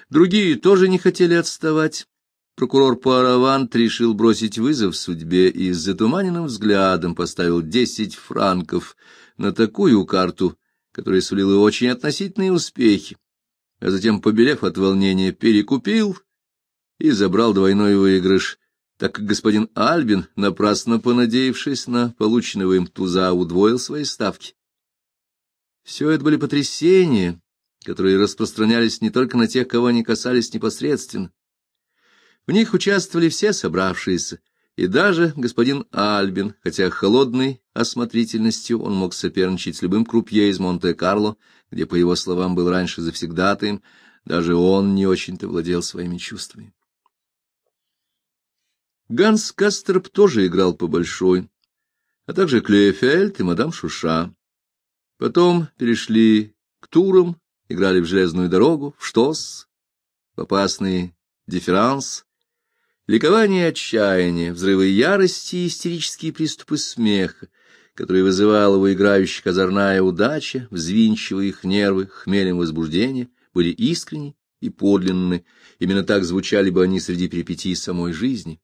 Другие тоже не хотели отставать. Прокурор Пуаравант решил бросить вызов судьбе и с затуманенным взглядом поставил 10 франков на такую карту, которая сулила очень относительные успехи, а затем, побелев от волнения, перекупил и забрал двойной выигрыш, так как господин Альбин, напрасно понадеявшись на полученного им туза, удвоил свои ставки. Все это были потрясения, которые распространялись не только на тех, кого они касались непосредственно. В них участвовали все собравшиеся, и даже господин Альбин, хотя холодной осмотрительностью он мог соперничать с любым крупье из Монте-Карло, где, по его словам, был раньше завсегдатаем, даже он не очень-то владел своими чувствами. Ганс Кастерп тоже играл по большой, а также Клейфельд и мадам Шуша. Потом перешли к турам, играли в железную дорогу, в штос, в опасный дифферанс, ликование и отчаяние, взрывы ярости и истерические приступы смеха, которые вызывала у играющих озорная удача, взвинчивая их нервы хмелем возбуждения, были искренни и подлинны, именно так звучали бы они среди перипетий самой жизни.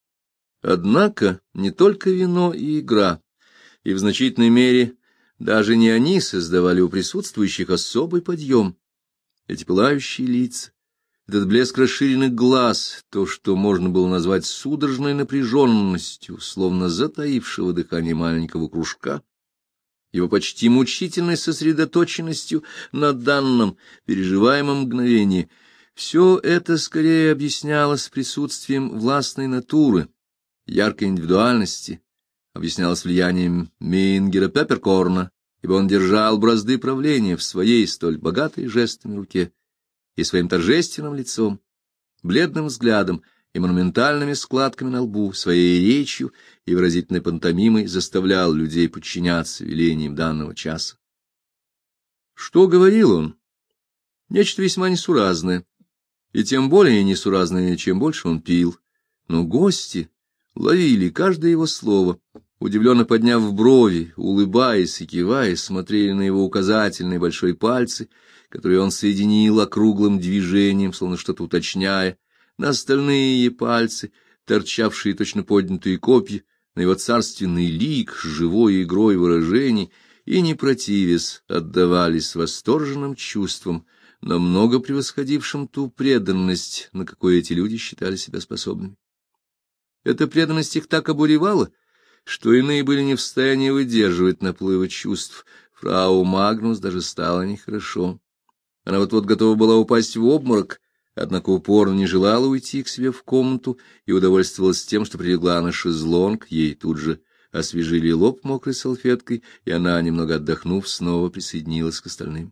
Однако не только вино и игра, и в значительной мере даже не они создавали у присутствующих особый подъем. Эти пылающие лица, этот блеск расширенных глаз, то, что можно было назвать судорожной напряженностью, словно затаившего дыхание маленького кружка, его почти мучительной сосредоточенностью на данном переживаемом мгновении, все это скорее объяснялось присутствием властной натуры, яркой индивидуальности, объяснялось влиянием Мингера Пепперкорна, ибо он держал бразды правления в своей столь богатой жестами руке и своим торжественным лицом, бледным взглядом и монументальными складками на лбу, своей речью и выразительной пантомимой заставлял людей подчиняться велениям данного часа. Что говорил он? Нечто весьма несуразное, и тем более несуразное, чем больше он пил, но гости ловили каждое его слово, удивленно подняв брови, улыбаясь и кивая, смотрели на его указательные большой пальцы, которые он соединил округлым движением, словно что-то уточняя, на остальные пальцы, торчавшие точно поднятые копья, на его царственный лик с живой игрой выражений, и, не противясь, отдавались восторженным чувствам, намного превосходившим ту преданность, на какую эти люди считали себя способными. Эта преданность их так обуревала, что иные были не в состоянии выдерживать наплыва чувств. Фрау Магнус даже стало нехорошо. Она вот-вот готова была упасть в обморок, однако упорно не желала уйти к себе в комнату и удовольствовалась тем, что прилегла на шезлонг, ей тут же освежили лоб мокрой салфеткой, и она, немного отдохнув, снова присоединилась к остальным.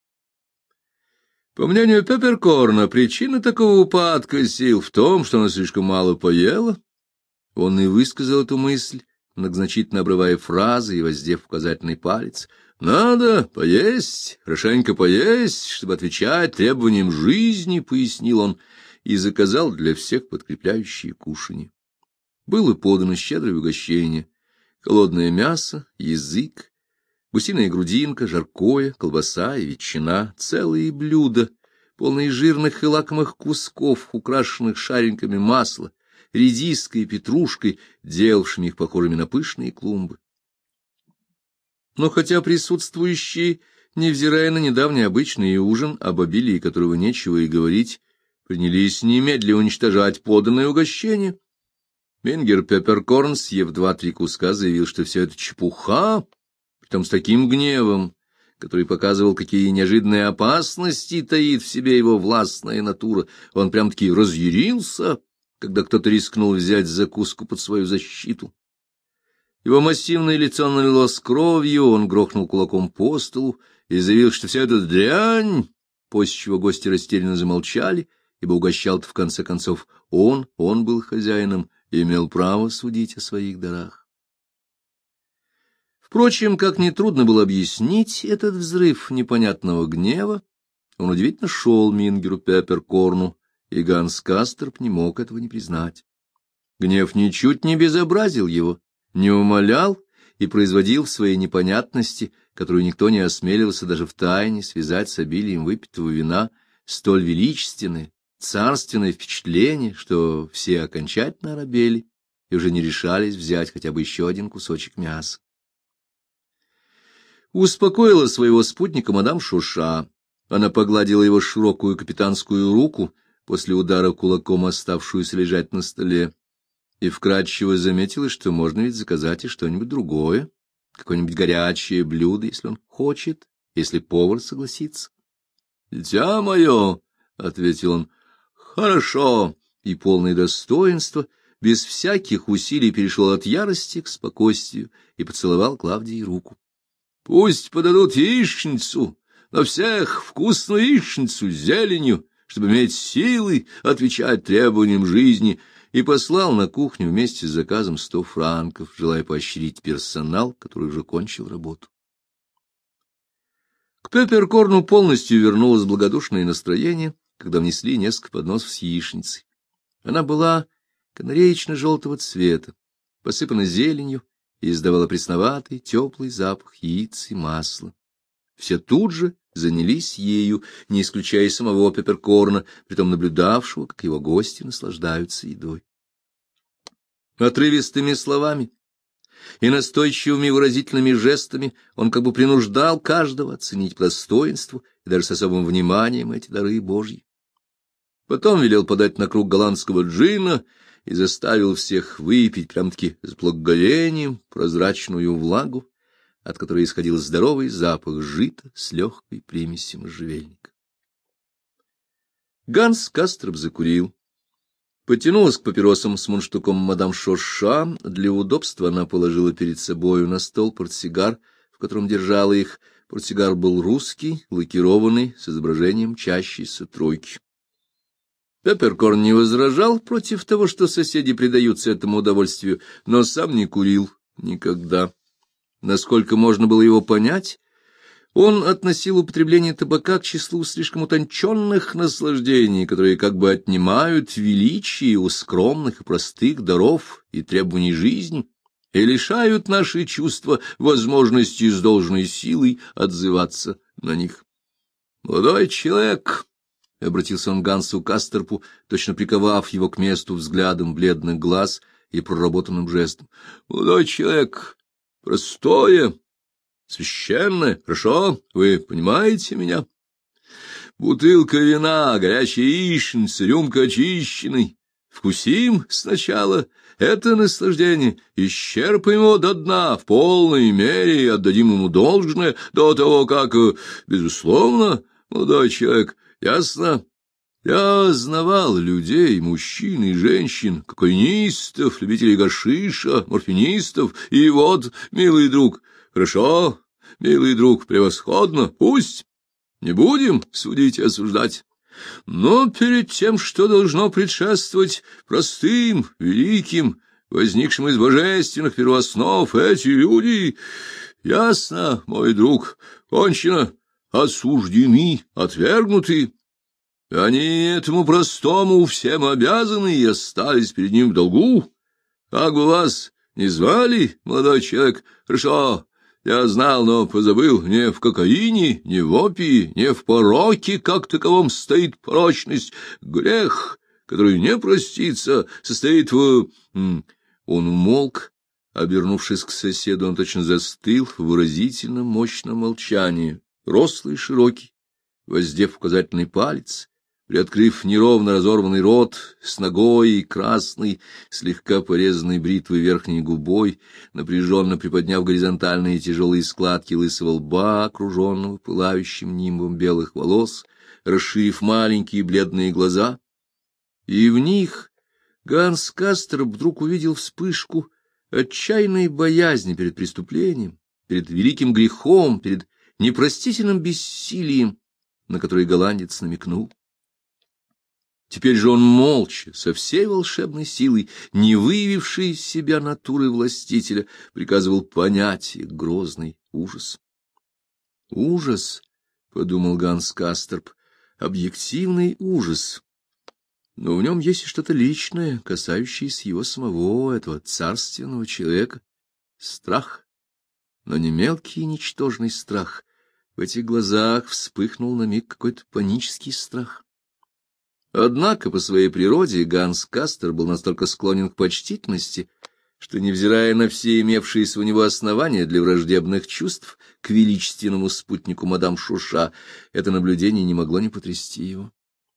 По мнению Пепперкорна, причина такого упадка сил в том, что она слишком мало поела. Он и высказал эту мысль, многозначительно обрывая фразы и воздев указательный палец. «Надо поесть, хорошенько поесть, чтобы отвечать требованиям жизни», — пояснил он, и заказал для всех подкрепляющие кушанье. Было подано щедрое угощение: холодное мясо, язык, гусиная грудинка, жаркое, колбаса и ветчина, целые блюда, полные жирных и лакомых кусков, украшенных шариками масла, редиской и петрушкой, делавшими их похожими на пышные клумбы. Но хотя присутствующие, невзирая на недавний обычный ужин, об обилии которого нечего и говорить, принялись немедленно уничтожать поданное угощение, Мингер Пепперкорн, съев 2-3 куска, заявил, что все это чепуха, притом с таким гневом, который показывал, какие неожиданные опасности таит в себе его властная натура. Он прям-таки разъярился, когда кто-то рискнул взять закуску под свою защиту. Его массивное лицо налилось кровью, он грохнул кулаком по столу и заявил, что вся эта дрянь, после чего гости растерянно замолчали, ибо угощал-то в конце концов он был хозяином и имел право судить о своих дарах. Впрочем, как нетрудно было объяснить этот взрыв непонятного гнева, он удивительно шел Мингеру Пепперкорну, и Ганс Кастерп не мог этого не признать. Гнев ничуть не безобразил его, не умалял и производил в своей непонятности, которую никто не осмеливался даже втайне связать с обилием выпитого вина, столь величественное, царственное впечатление, что все окончательно оробели и уже не решались взять хотя бы еще один кусочек мяса. Успокоила своего спутника мадам Шуша. Она погладила его широкую капитанскую руку, после удара кулаком оставшуюся лежать на столе, и вкратчиво заметила, что можно ведь заказать и что-нибудь другое, какое-нибудь горячее блюдо, если он хочет, если повар согласится. — Дитя мое, — ответил он, — хорошо, и полное достоинство, без всяких усилий перешел от ярости к спокойствию и поцеловал Клавдии руку. — Пусть подадут яичницу, на всех вкусную яичницу с зеленью, чтобы иметь силы отвечать требованиям жизни, и послал на кухню вместе с заказом 100 франков, желая поощрить персонал, который уже кончил работу. К Пепперкорну полностью вернулось благодушное настроение, когда внесли несколько подносов с яичницей. Она была канареечно-желтого цвета, посыпана зеленью и издавала пресноватый, теплый запах яиц и масла. Все тут же занялись ею, не исключая самого Пепперкорна, притом наблюдавшего, как его гости наслаждаются едой. Отрывистыми словами и настойчивыми выразительными жестами он как бы принуждал каждого оценить по достоинству и даже с особым вниманием эти дары Божьи. Потом велел подать на круг голландского джина и заставил всех выпить прям-таки с благоговением прозрачную влагу, от которой исходил здоровый запах жита с легкой примесью можжевельника. Ганс Касторп закурил. Потянулась к папиросам с мундштуком мадам Шоша. Для удобства она положила перед собою на стол портсигар, в котором держала их. Портсигар был русский, лакированный, с изображением мчащейся тройки. Пепперкорн не возражал против того, что соседи предаются этому удовольствию, но сам не курил никогда. Насколько можно было его понять, он относил употребление табака к числу слишком утонченных наслаждений, которые как бы отнимают величие у скромных и простых даров и требований жизни и лишают наши чувства возможности с должной силой отзываться на них. — Молодой человек, — обратился он к Гансу Касторпу, точно приковав его к месту взглядом бледных глаз и проработанным жестом, — молодой человек, простое, священное, хорошо, вы понимаете меня? Бутылка вина, горячая яичница, рюмка очищенной. Вкусим сначала это наслаждение, исчерпаем его до дна в полной мере и отдадим ему должное до того, как, безусловно, молодой человек, ясно? Я знавал людей, мужчин и женщин, кокаинистов, любителей гашиша, морфинистов, и вот, милый друг, хорошо, милый друг, превосходно, пусть, не будем судить и осуждать. Но перед тем, что должно предшествовать простым, великим, возникшим из божественных первооснов, эти люди, ясно, мой друг, кончено, осуждены, отвергнуты. Они этому простому всем обязаны и остались перед ним в долгу. Как бы вас ни звали, молодой человек, хорошо, я знал, но позабыл, не в кокаине, не в опии, не в пороке, как таковом стоит порочность. Грех, который не простится, состоит в... Он умолк, обернувшись к соседу, он точно застыл в выразительном мощном молчании, рослый и широкий, воздев указательный палец, приоткрыв неровно разорванный рот, с ногой и красной, слегка порезанной бритвой верхней губой, напряженно приподняв горизонтальные тяжелые складки лысого лба, окруженного пылающим нимбом белых волос, расширив маленькие бледные глаза. И в них Ганс Касторп вдруг увидел вспышку отчаянной боязни перед преступлением, перед великим грехом, перед непростительным бессилием, на который голландец намекнул. Теперь же он молча, со всей волшебной силой, не выявивший из себя натуры властителя, приказывал понять их грозный ужас. «Ужас», — подумал Ганс Касторп, — «объективный ужас. Но в нем есть и что-то личное, касающееся его самого, этого царственного человека. Страх, но не мелкий и ничтожный страх, В этих глазах вспыхнул на миг какой-то панический страх. Однако по своей природе Ганс Кастер был настолько склонен к почтительности, что, невзирая на все имевшиеся у него основания для враждебных чувств к величественному спутнику мадам Шуша, это наблюдение не могло не потрясти его.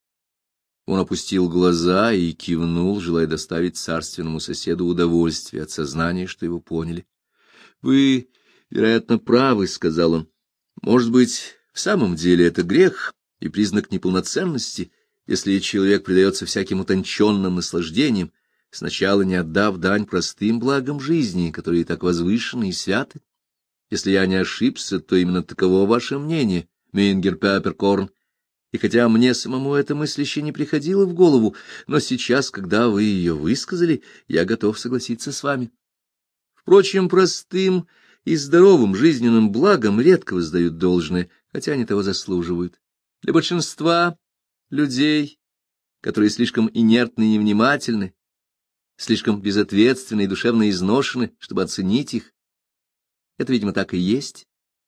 Он опустил глаза и кивнул, желая доставить царственному соседу удовольствие от сознания, что его поняли. — Вы, вероятно, правы, — сказал он. — Может быть, в самом деле это грех и признак неполноценности, если человек предается всяким утонченным наслаждениям, сначала не отдав дань простым благам жизни, которые так возвышены и святы. Если я не ошибся, то именно таково ваше мнение, Мингер Пепперкорн. И хотя мне самому эта мысль еще не приходила в голову, но сейчас, когда вы ее высказали, я готов согласиться с вами. Впрочем, простым и здоровым жизненным благам редко воздают должное, хотя они того заслуживают. Для большинства людей, которые слишком инертны и невнимательны, слишком безответственны и душевно изношены, чтобы оценить их, это, видимо, так и есть.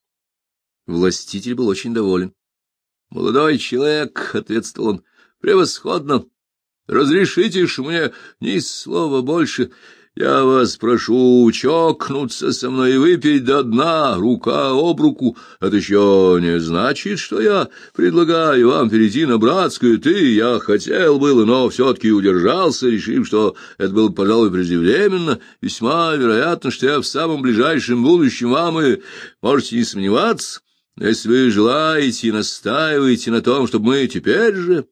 Властитель был очень доволен. — Молодой человек, — ответствовал он, — превосходно. Разрешите ж мне ни слова больше. Я вас прошу чокнуться со мной и выпить до дна, рука об руку. Это еще не значит, что я предлагаю вам перейти на братское «ты». Я хотел было, но все-таки удержался, решив, что это было, пожалуй, преждевременно. Весьма вероятно, что я в самом ближайшем будущем вам и можете не сомневаться. Если вы желаете и настаиваете на том, чтобы мы теперь же...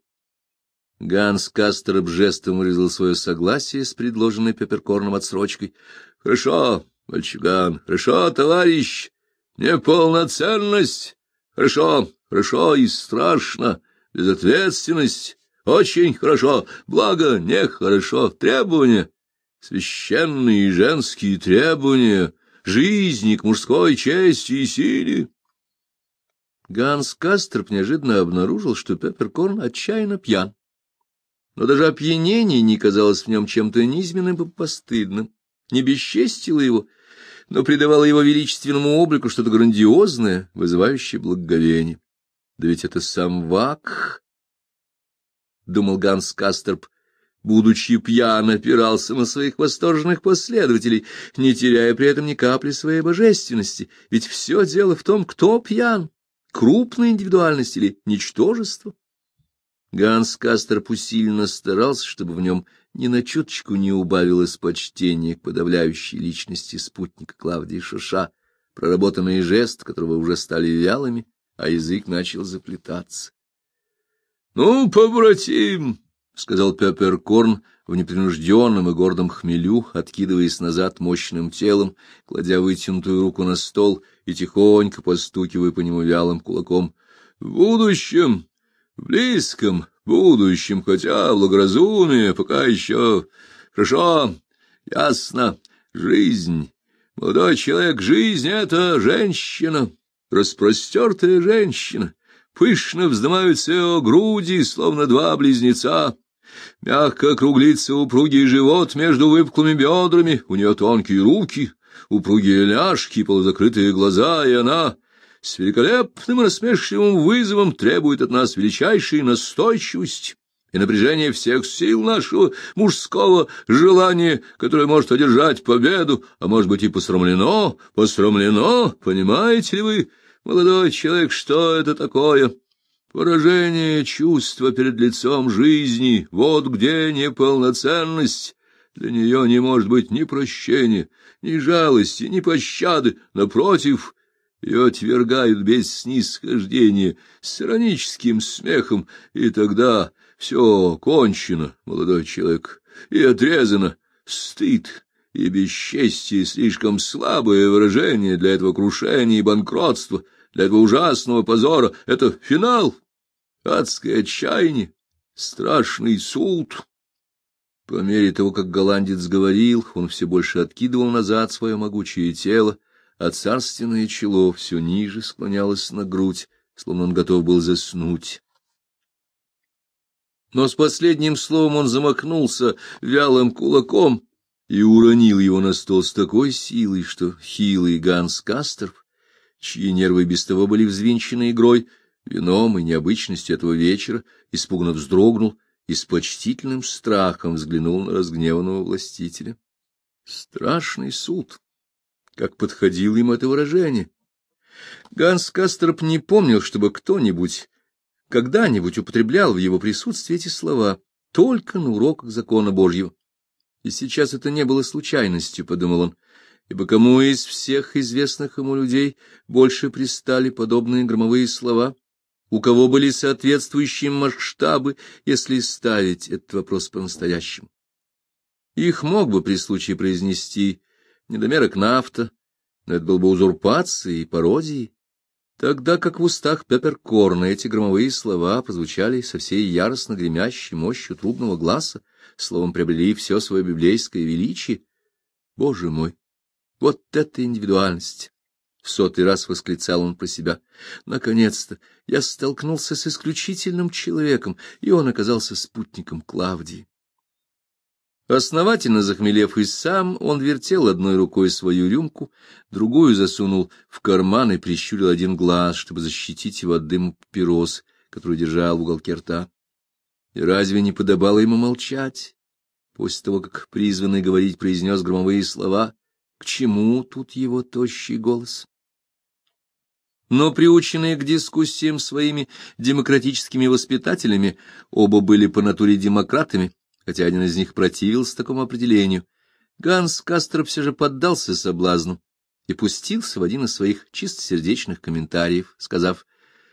Ганс Кастер жестом выразил свое согласие с предложенной Пепперкорном отсрочкой. — Хорошо, мальчуган, хорошо, товарищ, неполноценность, хорошо, хорошо и страшно, безответственность, очень хорошо, благо нехорошо, требования, священные и женские требования, жизни к мужской чести и силе. Ганс Кастерп неожиданно обнаружил, что Пепперкорн отчаянно пьян. Но даже опьянение не казалось в нем чем-то низменным и постыдным, не бесчестило его, но придавало его величественному облику что-то грандиозное, вызывающее благоговение. Да ведь это сам Вакх, — думал Ганс Кастерп, будучи пьян, опирался на своих восторженных последователей, не теряя при этом ни капли своей божественности, ведь все дело в том, кто пьян. Крупная индивидуальность или ничтожество? Ганс Кастерп усиленно старался, чтобы в нем ни на чуточку не убавилось почтение к подавляющей личности спутника Клавдии Шуша, проработанные жесты которого уже стали вялыми, а язык начал заплетаться. — Ну, побратим, — сказал Пепперкорн в непринужденном и гордом хмелю, откидываясь назад мощным телом, кладя вытянутую руку на стол и тихонько постукивая по нему вялым кулаком. — В будущем, в близком будущем, хотя благоразумие пока еще... Хорошо, ясно, жизнь. Молодой человек, жизнь — это женщина, распростертая женщина. Пышно вздымаются ее груди, словно два близнеца. Мягко округлится упругий живот между выпуклыми бедрами, у нее тонкие руки, упругие ляжки, полузакрытые глаза, и она с великолепным и насмешливым вызовом требует от нас величайшей настойчивости и напряжения всех сил нашего мужского желания, которое может одержать победу, а может быть и посрамлено, понимаете ли вы, молодой человек, что это такое? Поражение чувства перед лицом жизни, вот где неполноценность. Для нее не может быть ни прощения, ни жалости, ни пощады. Напротив, ее отвергают без снисхождения, с ироническим смехом, и тогда все кончено, молодой человек, и отрезано. Стыд и бесчестие — слишком слабое выражение для этого крушения и банкротства, для этого ужасного позора. Это финал, адское отчаяние, страшный суд. По мере того, как голландец говорил, он все больше откидывал назад свое могучее тело, а царственное чело все ниже склонялось на грудь, словно он готов был заснуть. Но с последним словом он замахнулся вялым кулаком и уронил его на стол с такой силой, что хилый Ганс Кастерп чьи нервы без того были взвинчены игрой, вином и необычностью этого вечера, испуганно вздрогнул и с почтительным страхом взглянул на разгневанного властителя. Страшный суд! Как подходило им это выражение! Ганс Касторп не помнил, чтобы кто-нибудь когда-нибудь употреблял в его присутствии эти слова, только на уроках закона Божьего. И сейчас это не было случайностью, — подумал он, — ибо кому из всех известных ему людей больше пристали подобные громовые слова, у кого были соответствующие масштабы, если ставить этот вопрос по-настоящему. Их мог бы при случае произнести недомерок Нафта, но это было бы узурпацией и пародией, тогда как в устах Пепперкорна эти громовые слова прозвучали со всей яростно гремящей мощью трубного гласа, словом, приобрели все свое библейское величие. Боже мой, вот это индивидуальность! В 100-й раз восклицал он про себя. Наконец-то я столкнулся с исключительным человеком, и он оказался спутником Клавдии. Основательно захмелев и сам, он вертел одной рукой свою рюмку, другую засунул в карман и прищурил один глаз, чтобы защитить его от дыма папирос, который держал в уголке рта. И разве не подобало ему молчать? После того, как призванный говорить произнес громовые слова, к чему тут его тощий голос? Но приученные к дискуссиям своими демократическими воспитателями, оба были по натуре демократами, хотя один из них противился такому определению, Ганс Касторп все же поддался соблазну и пустился в один из своих чистосердечных комментариев, сказав: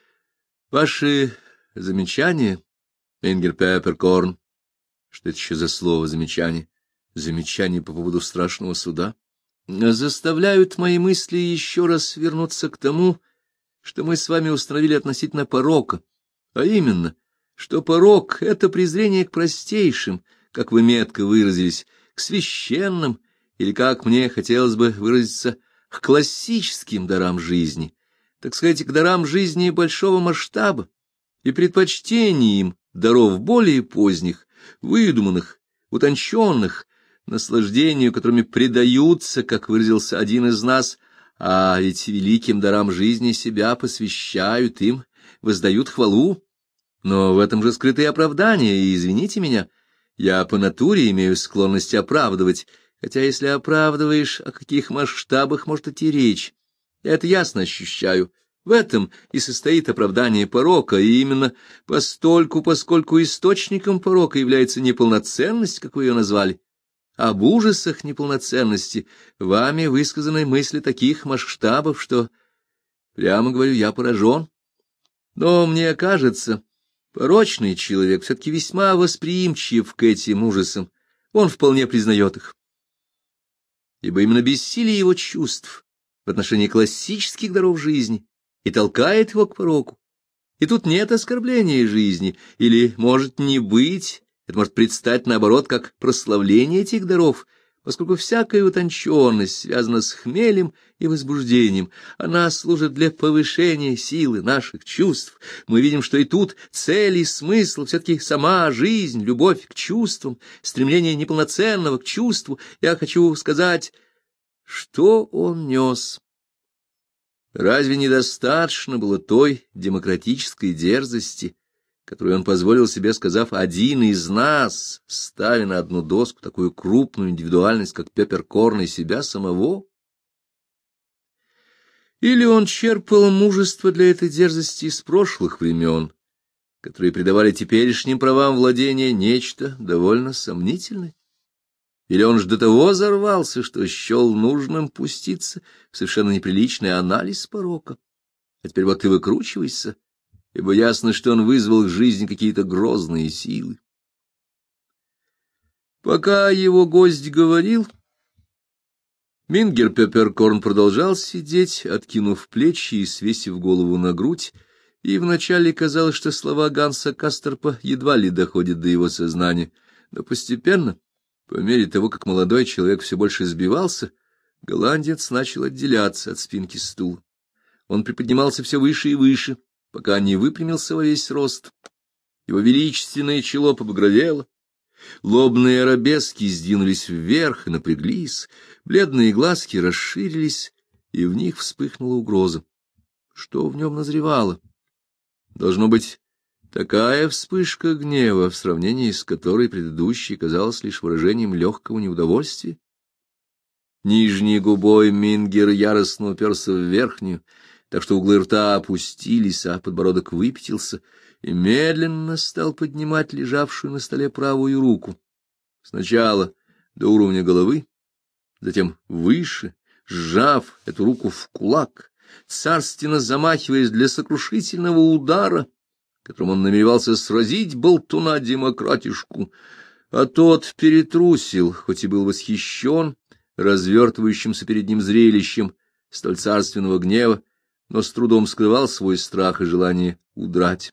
«Ваши замечания, Ингер Пепперкорн». Что это еще за слово «замечание»? Замечание по поводу страшного суда. Заставляют мои мысли еще раз вернуться к тому, что мы с вами установили относительно порока, а именно, что порок — это презрение к простейшим, как вы метко выразились, к священным, или, как мне хотелось бы выразиться, к классическим дарам жизни, так сказать, к дарам жизни большого масштаба, и предпочтение им даров более поздних, выдуманных, утонченных, наслаждению, которыми предаются, как выразился один из нас, а ведь великим дарам жизни себя посвящают им, воздают хвалу. Но в этом же скрытые оправдания, и извините меня, я по натуре имею склонность оправдывать, хотя если оправдываешь, о каких масштабах может идти речь, я это ясно ощущаю. В этом и состоит оправдание порока, и именно поскольку источником порока является неполноценность, как вы ее назвали. Об ужасах неполноценности вами высказаны мысли таких масштабов, что, прямо говорю, я поражен. Но мне кажется, порочный человек все-таки весьма восприимчив к этим ужасам, он вполне признает их. Ибо именно бессилие его чувств в отношении классических даров жизни и толкает его к пороку. И тут нет оскорбления жизни, или может не быть. Это может предстать, наоборот, как прославление этих даров, поскольку всякая утонченность связана с хмелем и возбуждением. Она служит для повышения силы наших чувств. Мы видим, что и тут цель и смысл все-таки сама жизнь, любовь к чувствам, стремление неполноценного к чувству. Я хочу сказать, что он нес. Разве недостаточно было той демократической дерзости, которую он позволил себе, сказав «один из нас», ставя на одну доску такую крупную индивидуальность, как Пепперкорн, и себя самого? Или он черпал мужество для этой дерзости из прошлых времен, которые придавали теперешним правам владения нечто довольно сомнительное? Или он же до того взорвался, что счел нужным пуститься в совершенно неприличный анализ порока? А теперь вот ты выкручивайся, ибо ясно, что он вызвал к жизни какие-то грозные силы. Пока его гость говорил, Мингер Пепперкорн продолжал сидеть, откинув плечи и свесив голову на грудь, и вначале казалось, что слова Ганса Касторпа едва ли доходят до его сознания, но постепенно, по мере того, как молодой человек все больше сбивался, голландец начал отделяться от спинки стула. Он приподнимался все выше и выше, пока не выпрямился во весь рост. Его величественное чело побагровело, лобные арабески сдвинулись вверх и напряглись, бледные глазки расширились, и в них вспыхнула угроза. Что в нем назревало? Должно быть, такая вспышка гнева, в сравнении с которой предыдущей казалась лишь выражением легкого неудовольствия. Нижней губой Мингер яростно уперся в верхнюю, так что углы рта опустились, а подбородок выпятился, и медленно стал поднимать лежавшую на столе правую руку. Сначала до уровня головы, затем выше, сжав эту руку в кулак, царственно замахиваясь для сокрушительного удара, которым он намеревался сразить болтуна-демократишку, а тот перетрусил, хоть и был восхищен развертывающимся перед ним зрелищем столь царственного гнева, но с трудом скрывал свой страх и желание удрать.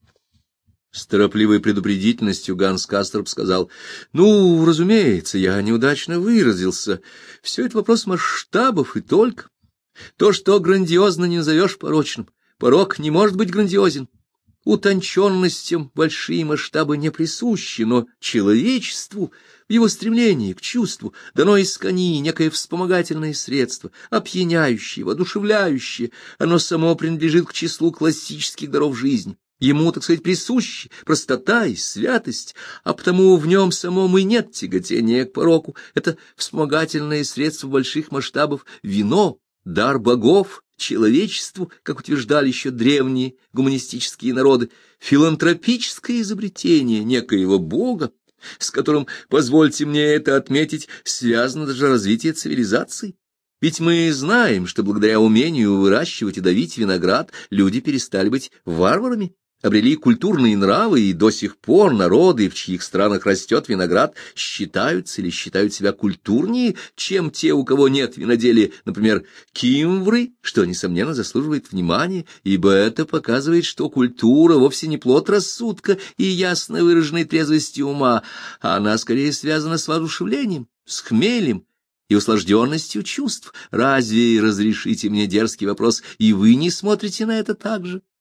С торопливой предупредительностью Ганс Касторп сказал: «Ну, разумеется, я неудачно выразился. Все это вопрос масштабов и только. То, что грандиозно не назовешь порочным. Порок не может быть грандиозен. Утонченностям большие масштабы не присущи, но человечеству в его стремлении к чувству дано из ткани некое вспомогательное средство, опьяняющее, воодушевляющее. Оно само принадлежит к числу классических даров жизни. Ему, так сказать, присущи простота и святость, а потому в нем самом и нет тяготения к пороку. Это вспомогательное средство больших масштабов — вино, дар богов, человечеству, как утверждали еще древние гуманистические народы, филантропическое изобретение некоего бога, с которым, позвольте мне это отметить, связано даже развитие цивилизации. Ведь мы знаем, что благодаря умению выращивать и давить виноград люди перестали быть варварами, обрели культурные нравы, и до сих пор народы, в чьих странах растет виноград, считаются или считают себя культурнее, чем те, у кого нет виноделия, например, кимвры, что, несомненно, заслуживает внимания, ибо это показывает, что культура вовсе не плод рассудка и ясно выраженной трезвости ума, а она скорее связана с воодушевлением, с хмелем и услажденностью чувств. Разве, разрешите мне дерзкий вопрос, и вы не смотрите на это так же?